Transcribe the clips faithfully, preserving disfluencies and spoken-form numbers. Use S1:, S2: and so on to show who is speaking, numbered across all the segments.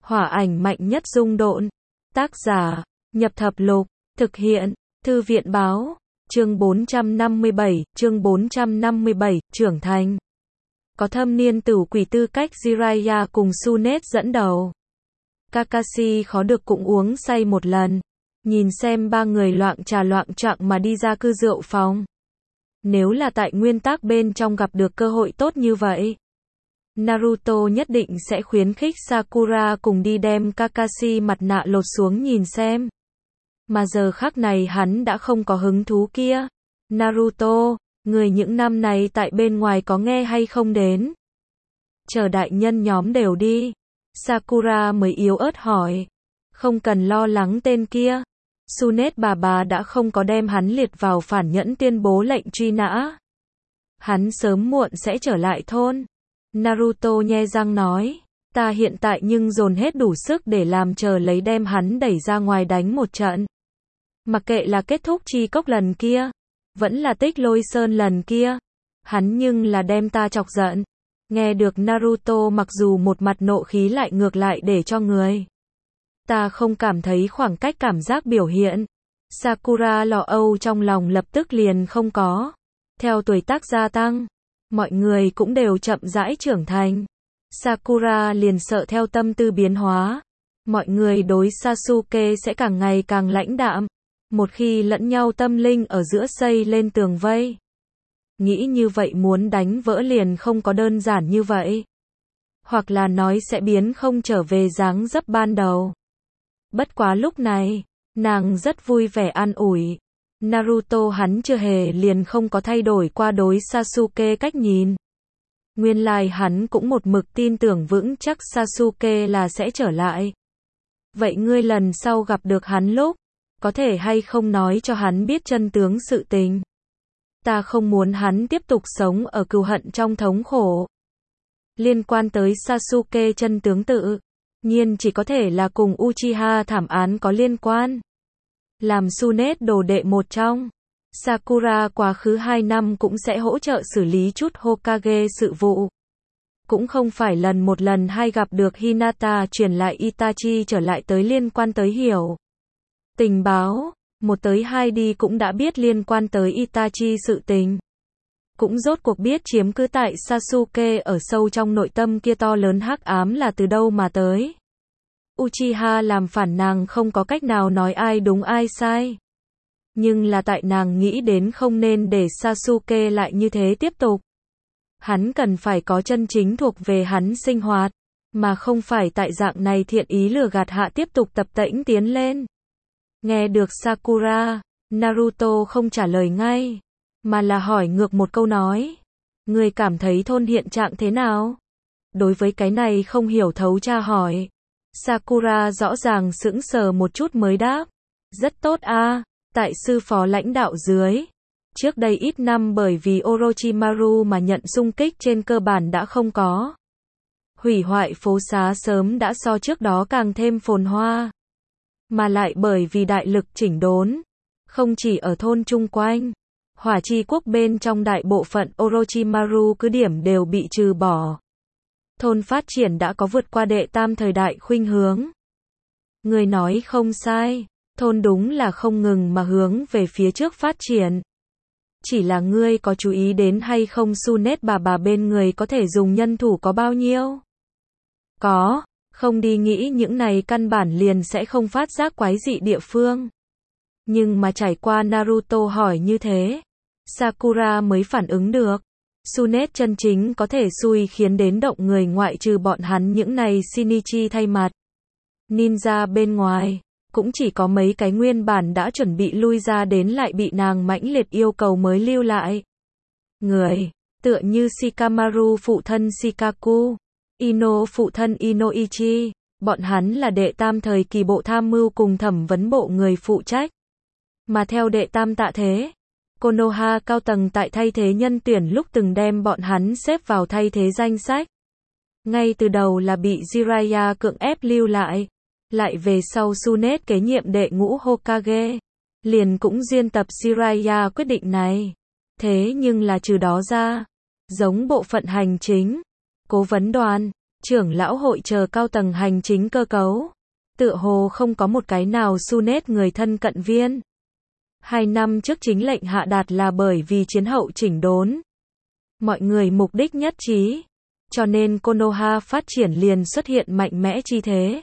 S1: Hỏa ảnh mạnh nhất dung độn. Tác giả, Nhập Thập Lục. Thực hiện, Thư viện Báo. Chương bốn trăm năm mươi bảy, chương bốn trăm năm mươi bảy, trưởng thành. Có thâm niên tử quỷ tư cách Jiraiya cùng Tsunade dẫn đầu. Kakashi khó được cũng uống say một lần. Nhìn xem ba người loạng trà loạng choạng mà đi ra cư rượu phòng. Nếu là tại nguyên tắc bên trong gặp được cơ hội tốt như vậy, Naruto nhất định sẽ khuyến khích Sakura cùng đi đem Kakashi mặt nạ lột xuống nhìn xem. Mà giờ khắc này hắn đã không có hứng thú kia. Naruto, người những năm này tại bên ngoài có nghe hay không đến? Chờ đại nhân nhóm đều đi. Sakura mới yếu ớt hỏi. Không cần lo lắng tên kia. Tsunade bà bà đã không có đem hắn liệt vào phản nhẫn tuyên bố lệnh truy nã. Hắn sớm muộn sẽ trở lại thôn. Naruto nhe răng nói. Ta hiện tại nhưng dồn hết đủ sức để làm chờ lấy đem hắn đẩy ra ngoài đánh một trận. Mặc kệ là kết thúc chi cốc lần kia, vẫn là tích lôi sơn lần kia, hắn nhưng là đem ta chọc giận. Nghe được Naruto mặc dù một mặt nộ khí lại ngược lại để cho người ta không cảm thấy khoảng cách cảm giác biểu hiện. Sakura lo âu trong lòng lập tức liền không có. Theo tuổi tác gia tăng, mọi người cũng đều chậm rãi trưởng thành. Sakura liền sợ theo tâm tư biến hóa, mọi người đối Sasuke sẽ càng ngày càng lãnh đạm. Một khi lẫn nhau tâm linh ở giữa xây lên tường vây, nghĩ như vậy muốn đánh vỡ liền không có đơn giản như vậy. Hoặc là nói sẽ biến không trở về dáng dấp ban đầu. Bất quá lúc này, nàng rất vui vẻ an ủi. Naruto hắn chưa hề liền không có thay đổi qua đối Sasuke cách nhìn. Nguyên lai hắn cũng một mực tin tưởng vững chắc Sasuke là sẽ trở lại. Vậy ngươi lần sau gặp được hắn lúc, có thể hay không nói cho hắn biết chân tướng sự tình? Ta không muốn hắn tiếp tục sống ở cừu hận trong thống khổ. Liên quan tới Sasuke chân tướng tự nhiên chỉ có thể là cùng Uchiha thảm án có liên quan. Làm Tsunade đồ đệ một trong, Sakura quá khứ hai năm cũng sẽ hỗ trợ xử lý chút Hokage sự vụ. Cũng không phải lần một lần hai gặp được Hinata truyền lại Itachi trở lại tới liên quan tới hiểu tình báo, một tới hai đi cũng đã biết liên quan tới Itachi sự tình. Cũng rốt cuộc biết chiếm cứ tại Sasuke ở sâu trong nội tâm kia to lớn hắc ám là từ đâu mà tới. Uchiha làm phản nàng không có cách nào nói ai đúng ai sai. Nhưng là tại nàng nghĩ đến không nên để Sasuke lại như thế tiếp tục. Hắn cần phải có chân chính thuộc về hắn sinh hoạt, mà không phải tại dạng này thiện ý lừa gạt hạ tiếp tục tập tễnh tiến lên. Nghe được Sakura, Naruto không trả lời ngay, mà là hỏi ngược một câu nói. Người cảm thấy thôn hiện trạng thế nào? Đối với cái này không hiểu thấu tra hỏi. Sakura rõ ràng sững sờ một chút mới đáp. Rất tốt a, tại sư phó lãnh đạo dưới. Trước đây ít năm bởi vì Orochimaru mà nhận xung kích trên cơ bản đã không có. Hủy hoại phố xá sớm đã so trước đó càng thêm phồn hoa. Mà lại bởi vì đại lực chỉnh đốn, không chỉ ở thôn chung quanh, Hỏa Chi quốc bên trong đại bộ phận Orochimaru cứ điểm đều bị trừ bỏ. Thôn phát triển đã có vượt qua đệ tam thời đại khuynh hướng. Người nói không sai, thôn đúng là không ngừng mà hướng về phía trước phát triển. Chỉ là ngươi có chú ý đến hay không Tsunade bà bà bên người có thể dùng nhân thủ có bao nhiêu? Có, không đi nghĩ những này căn bản liền sẽ không phát giác quái dị địa phương. Nhưng mà trải qua Naruto hỏi như thế, Sakura mới phản ứng được. Tsunade chân chính có thể xui khiến đến động người ngoại trừ bọn hắn những này Shinichi thay mặt. Ninja bên ngoài, cũng chỉ có mấy cái nguyên bản đã chuẩn bị lui ra đến lại bị nàng mãnh liệt yêu cầu mới lưu lại. Người, tựa như Shikamaru phụ thân Shikaku, Ino phụ thân Inoichi, bọn hắn là đệ tam thời kỳ bộ tham mưu cùng thẩm vấn bộ người phụ trách. Mà theo đệ tam tạ thế, Konoha cao tầng tại thay thế nhân tuyển lúc từng đem bọn hắn xếp vào thay thế danh sách. Ngay từ đầu là bị Jiraiya cưỡng ép lưu lại, lại về sau Tsunade kế nhiệm đệ ngũ Hokage, liền cũng duyên tập Jiraiya quyết định này. Thế nhưng là trừ đó ra, giống bộ phận hành chính, cố vấn đoàn, trưởng lão hội chờ cao tầng hành chính cơ cấu. Tựa hồ không có một cái nào Sunet người thân cận viên. Hai năm trước chính lệnh hạ đạt là bởi vì chiến hậu chỉnh đốn. Mọi người mục đích nhất trí. Cho nên Konoha phát triển liền xuất hiện mạnh mẽ chi thế.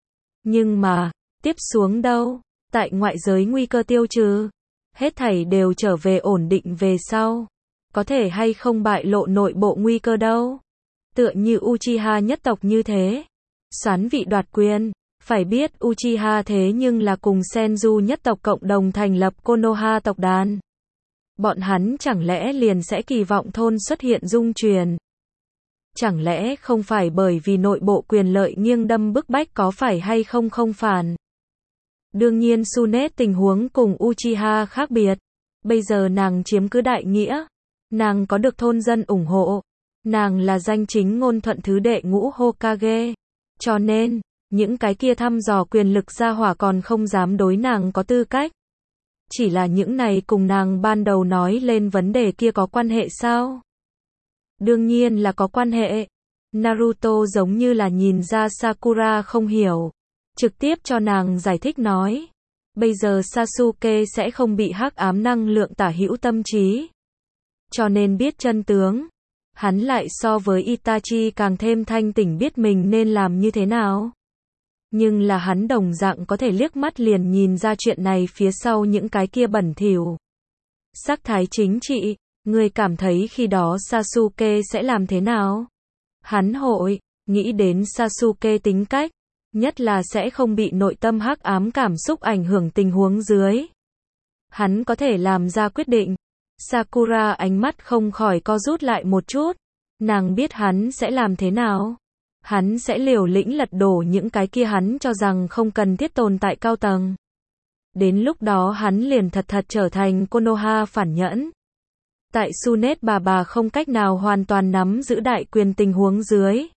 S1: Nhưng mà, tiếp xuống đâu? Tại ngoại giới nguy cơ tiêu trừ. Hết thảy đều trở về ổn định về sau. Có thể hay không bại lộ nội bộ nguy cơ đâu. Tựa như Uchiha nhất tộc như thế. Soán vị đoạt quyền. Phải biết Uchiha thế nhưng là cùng Senju nhất tộc cộng đồng thành lập Konoha tộc đàn. Bọn hắn chẳng lẽ liền sẽ kỳ vọng thôn xuất hiện dung truyền. Chẳng lẽ không phải bởi vì nội bộ quyền lợi nghiêng đâm bức bách có phải hay không không phản. Đương nhiên Sunet tình huống cùng Uchiha khác biệt. Bây giờ nàng chiếm cứ đại nghĩa. Nàng có được thôn dân ủng hộ. Nàng là danh chính ngôn thuận thứ đệ ngũ Hokage. Cho nên, những cái kia thăm dò quyền lực gia hỏa còn không dám đối nàng có tư cách. Chỉ là những này cùng nàng ban đầu nói lên vấn đề kia có quan hệ sao? Đương nhiên là có quan hệ. Naruto giống như là nhìn ra Sakura không hiểu. Trực tiếp cho nàng giải thích nói. Bây giờ Sasuke sẽ không bị hắc ám năng lượng tả hữu tâm trí. Cho nên biết chân tướng. Hắn lại so với Itachi càng thêm thanh tỉnh biết mình nên làm như thế nào. Nhưng là hắn đồng dạng có thể liếc mắt liền nhìn ra chuyện này phía sau những cái kia bẩn thỉu. Sắc thái chính trị, người cảm thấy khi đó Sasuke sẽ làm thế nào? Hắn hội, nghĩ đến Sasuke tính cách, nhất là sẽ không bị nội tâm hắc ám cảm xúc ảnh hưởng tình huống dưới. Hắn có thể làm ra quyết định. Sakura ánh mắt không khỏi co rút lại một chút. Nàng biết hắn sẽ làm thế nào. Hắn sẽ liều lĩnh lật đổ những cái kia hắn cho rằng không cần thiết tồn tại cao tầng. Đến lúc đó hắn liền thật thật trở thành Konoha phản nhẫn. Tại Sunet bà bà không cách nào hoàn toàn nắm giữ đại quyền tình huống dưới.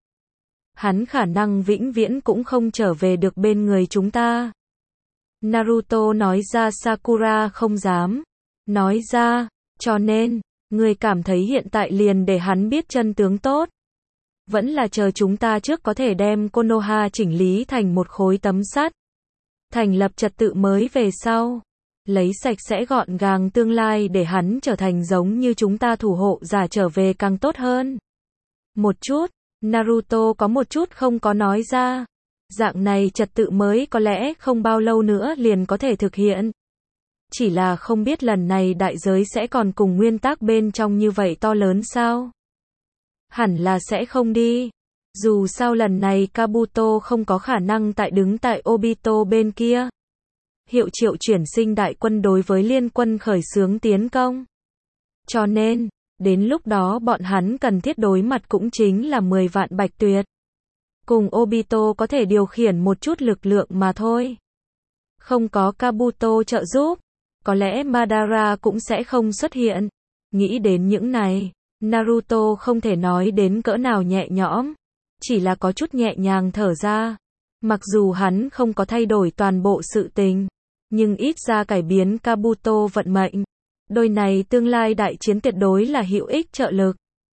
S1: Hắn khả năng vĩnh viễn cũng không trở về được bên người chúng ta. Naruto nói ra Sakura không dám. Nói ra, cho nên, người cảm thấy hiện tại liền để hắn biết chân tướng tốt. Vẫn là chờ chúng ta trước có thể đem Konoha chỉnh lý thành một khối tấm sắt. Thành lập trật tự mới về sau. Lấy sạch sẽ gọn gàng tương lai để hắn trở thành giống như chúng ta thủ hộ giả trở về càng tốt hơn. Một chút, Naruto có một chút không có nói ra. Dạng này trật tự mới có lẽ không bao lâu nữa liền có thể thực hiện. Chỉ là không biết lần này đại giới sẽ còn cùng nguyên tắc bên trong như vậy to lớn sao? Hẳn là sẽ không đi. Dù sao lần này Kabuto không có khả năng tại đứng tại Obito bên kia. Hiệu triệu chuyển sinh đại quân đối với liên quân khởi xướng tiến công. Cho nên, đến lúc đó bọn hắn cần thiết đối mặt cũng chính là mười vạn bạch tuyệt. Cùng Obito có thể điều khiển một chút lực lượng mà thôi. Không có Kabuto trợ giúp, có lẽ Madara cũng sẽ không xuất hiện. Nghĩ đến những này, Naruto không thể nói đến cỡ nào nhẹ nhõm, chỉ là có chút nhẹ nhàng thở ra. Mặc dù hắn không có thay đổi toàn bộ sự tình, nhưng ít ra cải biến Kabuto vận mệnh. Đôi này tương lai đại chiến tuyệt đối là hữu ích trợ lực.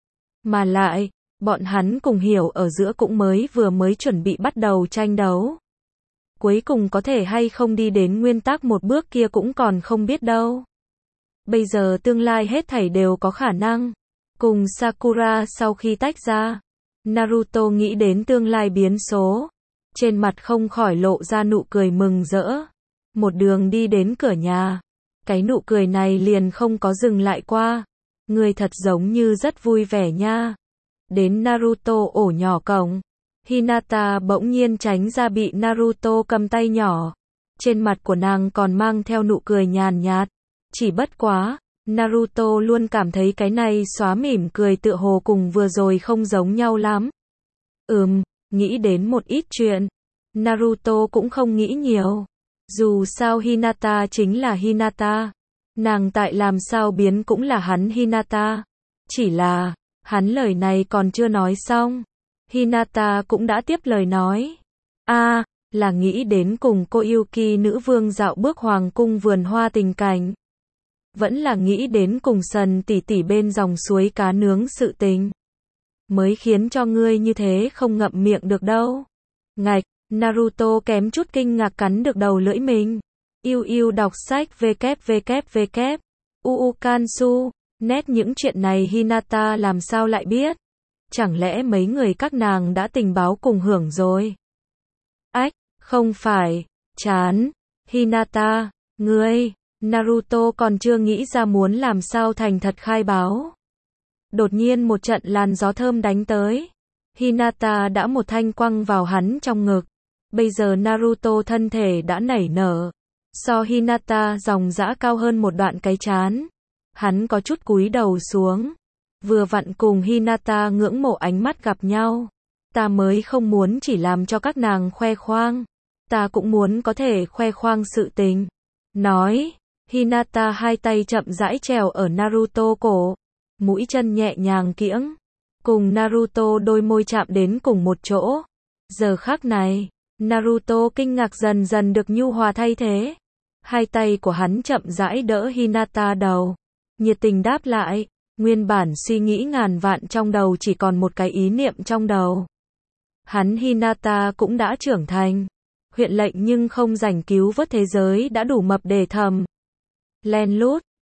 S1: Mà lại, bọn hắn cùng hiểu ở giữa cũng mới vừa mới chuẩn bị bắt đầu tranh đấu. Cuối cùng có thể hay không đi đến nguyên tắc một bước kia cũng còn không biết đâu. Bây giờ tương lai hết thảy đều có khả năng. Cùng Sakura sau khi tách ra, Naruto nghĩ đến tương lai biến số. Trên mặt không khỏi lộ ra nụ cười mừng rỡ. Một đường đi đến cửa nhà. Cái nụ cười này liền không có dừng lại qua. Người thật giống như rất vui vẻ nha. Đến Naruto ổ nhỏ cổng. Hinata bỗng nhiên tránh ra bị Naruto cầm tay nhỏ. Trên mặt của nàng còn mang theo nụ cười nhàn nhạt. Chỉ bất quá, Naruto luôn cảm thấy cái này xóa mỉm cười tựa hồ cùng vừa rồi không giống nhau lắm. Ừm, nghĩ đến một ít chuyện. Naruto cũng không nghĩ nhiều. Dù sao Hinata chính là Hinata. Nàng tại làm sao biến cũng là hắn Hinata. Chỉ là, hắn lời này còn chưa nói xong. Hinata cũng đã tiếp lời nói. a à, là nghĩ đến cùng cô Yuki nữ vương dạo bước hoàng cung vườn hoa tình cảnh. Vẫn là nghĩ đến cùng Sần tỷ tỷ bên dòng suối cá nướng sự tình. mới khiến cho ngươi như thế không ngậm miệng được đâu. Ngạch, Naruto kém chút kinh ngạc cắn được đầu lưỡi mình. Yêu yêu đọc sách www. Uukansu, nét những chuyện này Hinata làm sao lại biết? Chẳng lẽ mấy người các nàng đã tình báo cùng hưởng rồi? Ách, không phải, chán. Hinata, ngươi, Naruto còn chưa nghĩ ra muốn làm sao thành thật khai báo. Đột nhiên một trận làn gió thơm đánh tới. Hinata đã một thanh quăng vào hắn trong ngực. Bây giờ Naruto thân thể đã nảy nở. So Hinata dòng dã cao hơn một đoạn cái trán. Hắn có chút cúi đầu xuống. Vừa vặn cùng Hinata ngưỡng mộ ánh mắt gặp nhau. Ta mới không muốn chỉ làm cho các nàng khoe khoang. Ta cũng muốn có thể khoe khoang sự tình. Nói, Hinata hai tay chậm rãi trèo ở Naruto cổ. Mũi chân nhẹ nhàng kiễng. Cùng Naruto đôi môi chạm đến cùng một chỗ. Giờ khắc này, Naruto kinh ngạc dần dần được nhu hòa thay thế. Hai tay của hắn chậm rãi đỡ Hinata đầu. Nhiệt tình đáp lại. Nguyên bản suy nghĩ ngàn vạn trong đầu chỉ còn một cái ý niệm trong đầu. Hắn Hinata cũng đã trưởng thành. Huyện lệnh nhưng không rảnh cứu vớt thế giới đã đủ mập để thầm. Len lút,